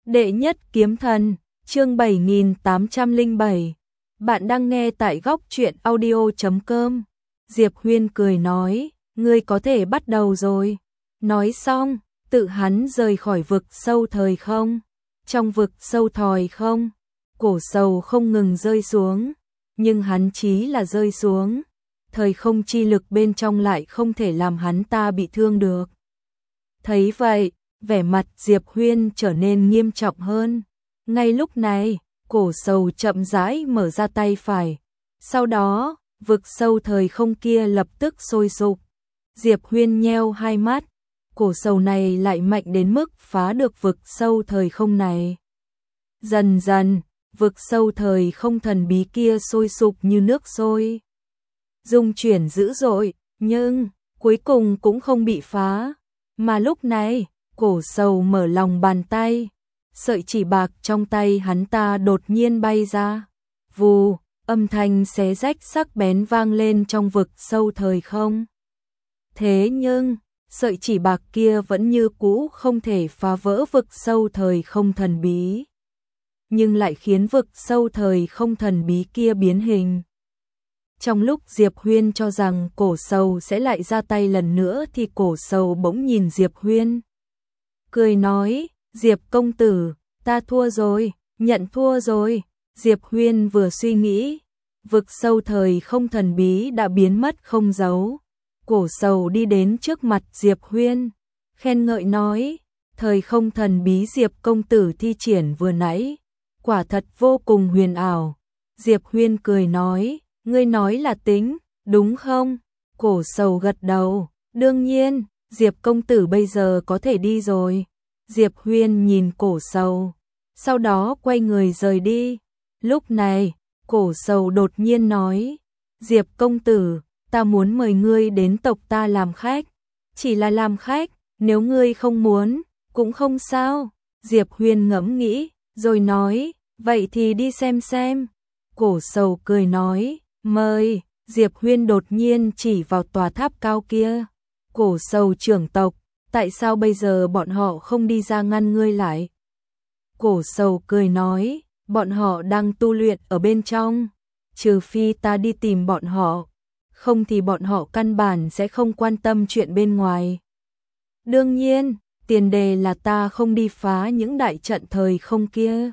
Đệ nhất kiếm thần, chương 7807. Bạn đang nghe tại góc truyện audio.com. Diệp Huyên cười nói, ngươi có thể bắt đầu rồi. Nói xong, tự hắn rời khỏi vực sâu thời không. Trong vực sâu thòi không, cổ sầu không ngừng rơi xuống, nhưng hắn chí là rơi xuống. Thời không chi lực bên trong lại không thể làm hắn ta bị thương được. Thấy vậy, vẻ mặt Diệp Huyên trở nên nghiêm trọng hơn. Ngay lúc này, cổ sầu chậm rãi mở ra tay phải. Sau đó, vực sâu thời không kia lập tức sôi sục. Diệp Huyên nheo hai mắt. Cổ sầu này lại mạnh đến mức phá được vực sâu thời không này. Dần dần, vực sâu thời không thần bí kia sôi sục như nước sôi. Dung chuyển dữ dội, nhưng cuối cùng cũng không bị phá. Mà lúc này, cổ sầu mở lòng bàn tay, sợi chỉ bạc trong tay hắn ta đột nhiên bay ra. Vù, âm thanh xé rách sắc bén vang lên trong vực sâu thời không. Thế nhưng, sợi chỉ bạc kia vẫn như cũ không thể phá vỡ vực sâu thời không thần bí, nhưng lại khiến vực sâu thời không thần bí kia biến hình. Trong lúc Diệp Huyên cho rằng cổ sầu sẽ lại ra tay lần nữa thì cổ sầu bỗng nhìn Diệp Huyên. Cười nói, Diệp công tử, ta thua rồi, nhận thua rồi. Diệp Huyên vừa suy nghĩ, vực sâu thời không thần bí đã biến mất không dấu. Cổ sầu đi đến trước mặt Diệp Huyên, khen ngợi nói, thời không thần bí Diệp công tử thi triển vừa nãy, quả thật vô cùng huyền ảo. Diệp Huyên cười nói, ngươi nói là tính, đúng không? Cổ sầu gật đầu, đương nhiên, Diệp công tử bây giờ có thể đi rồi. Diệp Huyên nhìn cổ sầu, sau đó quay người rời đi. Lúc này, cổ sầu đột nhiên nói, Diệp công tử, ta muốn mời ngươi đến tộc ta làm khách. Chỉ là làm khách, nếu ngươi không muốn, cũng không sao. Diệp Huyên ngẫm nghĩ, rồi nói, vậy thì đi xem. Cổ sầu cười nói, mời. Diệp Huyên đột nhiên chỉ vào tòa tháp cao kia. Cổ sầu trưởng tộc, tại sao bây giờ bọn họ không đi ra ngăn ngươi lại? Cổ sầu cười nói, bọn họ đang tu luyện ở bên trong, trừ phi ta đi tìm bọn họ, không thì bọn họ căn bản sẽ không quan tâm chuyện bên ngoài. Đương nhiên, tiền đề là ta không đi phá những đại trận thời không kia.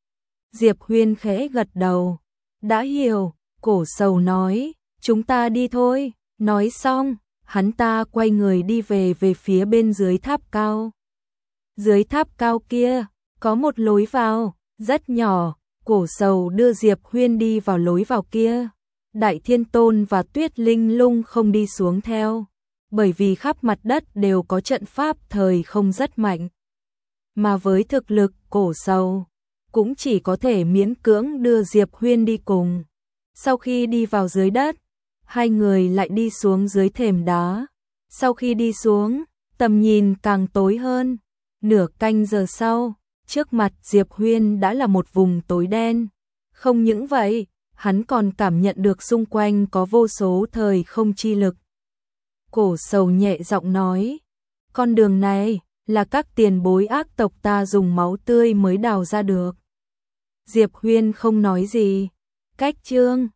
Diệp Huyên khẽ gật đầu, đã hiểu. Cổ sầu nói, chúng ta đi thôi. Nói xong, hắn ta quay người đi về phía bên dưới tháp cao. Dưới tháp cao kia, có một lối vào, rất nhỏ. Cổ sầu đưa Diệp Huyên đi vào lối vào kia. Đại Thiên Tôn và Tuyết Linh Lung không đi xuống theo, bởi vì khắp mặt đất đều có trận pháp thời không rất mạnh. Mà với thực lực cổ sầu, cũng chỉ có thể miễn cưỡng đưa Diệp Huyên đi cùng. Sau khi đi vào dưới đất, hai người lại đi xuống dưới thềm đá. Sau khi đi xuống, tầm nhìn càng tối hơn. Nửa canh giờ sau, trước mặt Diệp Huyên đã là một vùng tối đen. Không những vậy, hắn còn cảm nhận được xung quanh có vô số thời không chi lực. Cổ sầu nhẹ giọng nói, con đường này là các tiền bối ác tộc ta dùng máu tươi mới đào ra được. Diệp Huyên không nói gì. Cách chương